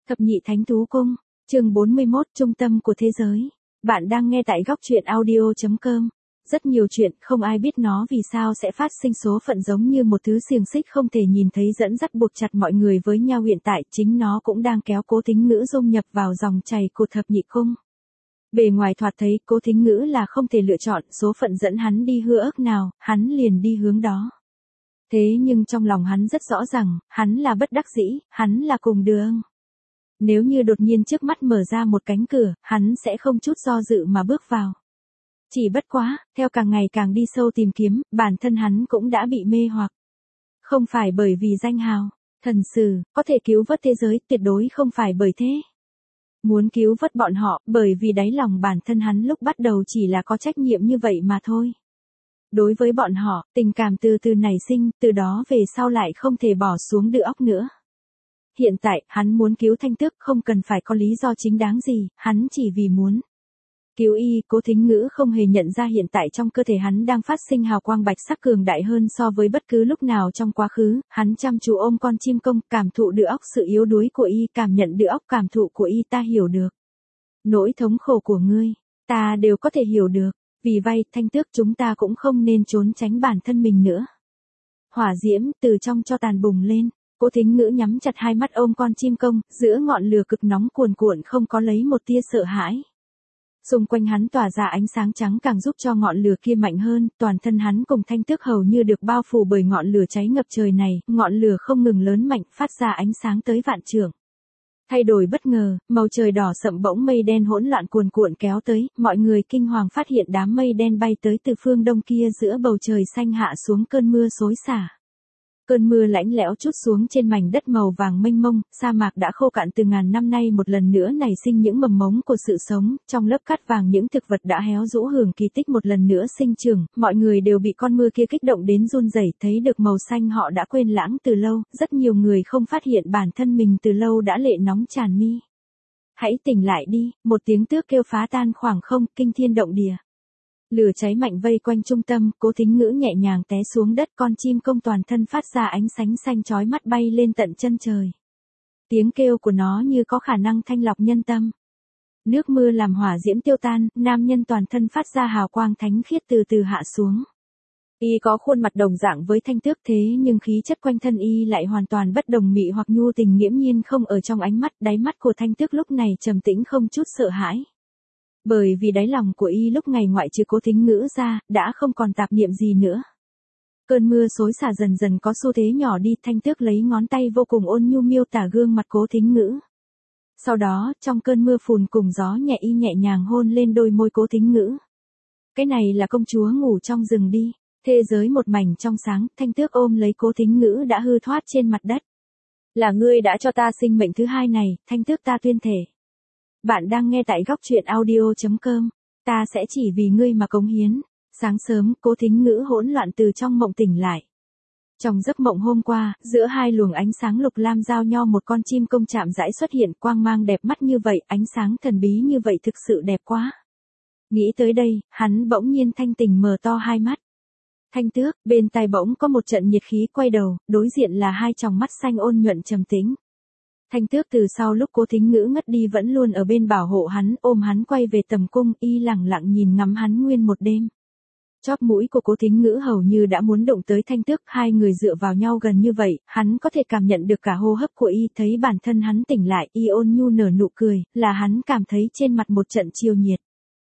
Thập nhị thánh thú cung, chương 41, trung tâm của thế giới. Bạn đang nghe tại góc truyện audio.com. Rất nhiều chuyện không ai biết nó vì sao sẽ phát sinh, số phận giống như một thứ xiềng xích không thể nhìn thấy dẫn dắt buộc chặt mọi người với nhau, hiện tại chính nó cũng đang kéo Cố Thính Ngữ dung nhập vào dòng chảy của thập nhị cung. Bề ngoài thoạt thấy Cố Thính Ngữ là không thể lựa chọn, số phận dẫn hắn đi hướng nào, hắn liền đi hướng đó. Thế nhưng trong lòng hắn rất rõ ràng, hắn là bất đắc dĩ, hắn là cùng đường. Nếu như đột nhiên trước mắt mở ra một cánh cửa, hắn sẽ không chút do dự mà bước vào. Chỉ bất quá, theo càng ngày càng đi sâu tìm kiếm, bản thân hắn cũng đã bị mê hoặc. Không phải bởi vì danh hào, thần sử, có thể cứu vớt thế giới, tuyệt đối không phải bởi thế. Muốn cứu vớt bọn họ, bởi vì đáy lòng bản thân hắn lúc bắt đầu chỉ là có trách nhiệm như vậy mà thôi. Đối với bọn họ, tình cảm từ từ nảy sinh, từ đó về sau lại không thể bỏ xuống được óc nữa. Hiện tại, hắn muốn cứu Thanh Tước không cần phải có lý do chính đáng gì, hắn chỉ vì muốn cứu y. Cố Thính Ngữ không hề nhận ra hiện tại trong cơ thể hắn đang phát sinh hào quang bạch sắc cường đại hơn so với bất cứ lúc nào trong quá khứ, hắn chăm chú ôm con chim công, cảm thụ được óc sự yếu đuối của y, cảm nhận được óc cảm thụ của y, ta hiểu được. Nỗi thống khổ của ngươi, ta đều có thể hiểu được, vì vậy Thanh Tước chúng ta cũng không nên trốn tránh bản thân mình nữa. Hỏa diễm từ trong tro tàn bùng lên. Cố Thính Ngữ nhắm chặt hai mắt ôm con chim công, giữa ngọn lửa cực nóng cuồn cuộn không có lấy một tia sợ hãi. Xung quanh hắn tỏa ra ánh sáng trắng càng giúp cho ngọn lửa kia mạnh hơn, toàn thân hắn cùng Thanh Tước hầu như được bao phủ bởi ngọn lửa cháy ngập trời này, ngọn lửa không ngừng lớn mạnh, phát ra ánh sáng tới vạn trượng. Thay đổi bất ngờ, màu trời đỏ sậm bỗng mây đen hỗn loạn cuồn cuộn kéo tới, mọi người kinh hoàng phát hiện đám mây đen bay tới từ phương đông kia, giữa bầu trời xanh hạ xuống cơn mưa xối xả. Cơn mưa lạnh lẽo trút xuống trên mảnh đất màu vàng mênh mông, sa mạc đã khô cạn từ ngàn năm nay một lần nữa nảy sinh những mầm mống của sự sống, trong lớp cát vàng những thực vật đã héo rũ hưởng kỳ tích một lần nữa sinh trưởng, mọi người đều bị con mưa kia kích động đến run rẩy, thấy được màu xanh họ đã quên lãng từ lâu, rất nhiều người không phát hiện bản thân mình từ lâu đã lệ nóng tràn mi. Hãy tỉnh lại đi, một tiếng tước kêu phá tan khoảng không, kinh thiên động địa. Lửa cháy mạnh vây quanh trung tâm, Cố Thính Ngữ nhẹ nhàng té xuống đất, con chim công toàn thân phát ra ánh sáng xanh chói mắt bay lên tận chân trời. Tiếng kêu của nó như có khả năng thanh lọc nhân tâm. Nước mưa làm hỏa diễm tiêu tan, nam nhân toàn thân phát ra hào quang thánh khiết từ từ hạ xuống. Y có khuôn mặt đồng dạng với Thanh Tước, thế nhưng khí chất quanh thân y lại hoàn toàn bất đồng, mị hoặc nhu tình nghiễm nhiên không ở trong ánh mắt, đáy mắt của Thanh Tước lúc này trầm tĩnh không chút sợ hãi. Bởi vì đáy lòng của y lúc ngày ngoại trừ Cố Thính Ngữ ra, đã không còn tạp niệm gì nữa. Cơn mưa xối xả dần dần có xu thế nhỏ đi, Thanh Tước lấy ngón tay vô cùng ôn nhu miêu tả gương mặt Cố Thính Ngữ. Sau đó, trong cơn mưa phùn cùng gió nhẹ, y nhẹ nhàng hôn lên đôi môi Cố Thính Ngữ. Cái này là công chúa ngủ trong rừng đi. Thế giới một mảnh trong sáng, Thanh Tước ôm lấy Cố Thính Ngữ đã hư thoát trên mặt đất. Là ngươi đã cho ta sinh mệnh thứ hai này, Thanh Tước, ta tuyên thể. Bạn đang nghe tại góc truyện audio.com. Ta sẽ chỉ vì ngươi mà cống hiến. Sáng sớm, Cố Thính Ngữ hỗn loạn từ trong mộng tỉnh lại. Trong giấc mộng hôm qua, giữa hai luồng ánh sáng lục lam giao nhau, một con chim công chạm rãi xuất hiện, quang mang đẹp mắt như vậy, ánh sáng thần bí như vậy, thực sự đẹp quá. Nghĩ tới đây, hắn bỗng nhiên thanh tỉnh mở to hai mắt. Thanh Tước, bên tai bỗng có một trận nhiệt khí quay đầu, đối diện là hai tròng mắt xanh ôn nhuận trầm tĩnh. Thanh Tước từ sau lúc Cố Thính Ngữ ngất đi vẫn luôn ở bên bảo hộ hắn, ôm hắn quay về tầm cung, y lẳng lặng nhìn ngắm hắn nguyên một đêm. Chóp mũi của Cố Thính Ngữ hầu như đã muốn đụng tới Thanh Tước, hai người dựa vào nhau gần như vậy, hắn có thể cảm nhận được cả hô hấp của y, thấy bản thân hắn tỉnh lại, y ôn nhu nở nụ cười, là hắn cảm thấy trên mặt một trận chiều nhiệt.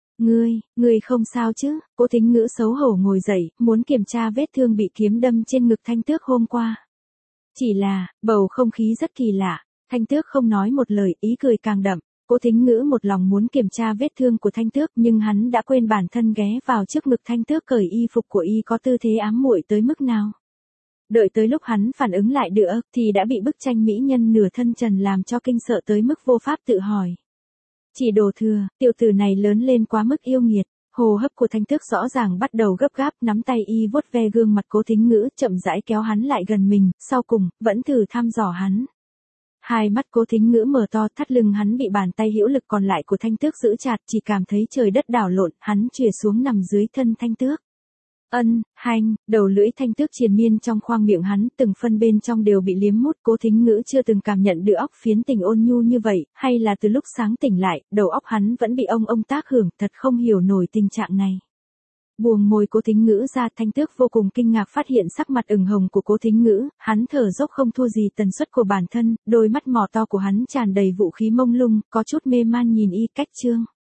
Ngươi không sao chứ? Cố Thính Ngữ xấu hổ ngồi dậy, muốn kiểm tra vết thương bị kiếm đâm trên ngực Thanh Tước hôm qua. Chỉ là, bầu không khí rất kỳ lạ. Thanh Tước không nói một lời, ý cười càng đậm. Cố Thính Ngữ một lòng muốn kiểm tra vết thương của Thanh Tước, nhưng hắn đã quên bản thân ghé vào trước ngực Thanh Tước cởi y phục của y có tư thế ám muội tới mức nào. Đợi tới lúc hắn phản ứng lại được, thì đã bị bức tranh mỹ nhân nửa thân trần làm cho kinh sợ tới mức vô pháp tự hỏi. Chỉ đổ thừa, tiểu tử này lớn lên quá mức yêu nghiệt. Hô hấp của Thanh Tước rõ ràng bắt đầu gấp gáp, nắm tay y vuốt ve gương mặt Cố Thính Ngữ, chậm rãi kéo hắn lại gần mình, sau cùng, vẫn thử thăm dò hắn. Hai mắt Cố Thính Ngữ mở to, thắt lưng hắn bị bàn tay hữu lực còn lại của Thanh Tước giữ chặt, chỉ cảm thấy trời đất đảo lộn, hắn chìa xuống nằm dưới thân Thanh Tước. Hanh, đầu lưỡi thanh tước triền miên trong khoang miệng hắn, từng phân bên trong đều bị liếm mút. Cố Thính Ngữ chưa từng cảm nhận được óc phiến tình ôn nhu như vậy, hay là từ lúc sáng tỉnh lại, đầu óc hắn vẫn bị ông tác hưởng, thật không hiểu nổi tình trạng này. Buông môi Cố Thính Ngữ ra, thanh tước vô cùng kinh ngạc phát hiện sắc mặt ửng hồng của Cố Thính Ngữ, hắn thở dốc không thua gì tần suất của bản thân, đôi mắt mỏ to của hắn tràn đầy vũ khí mông lung, có chút mê man nhìn y Cách Trương.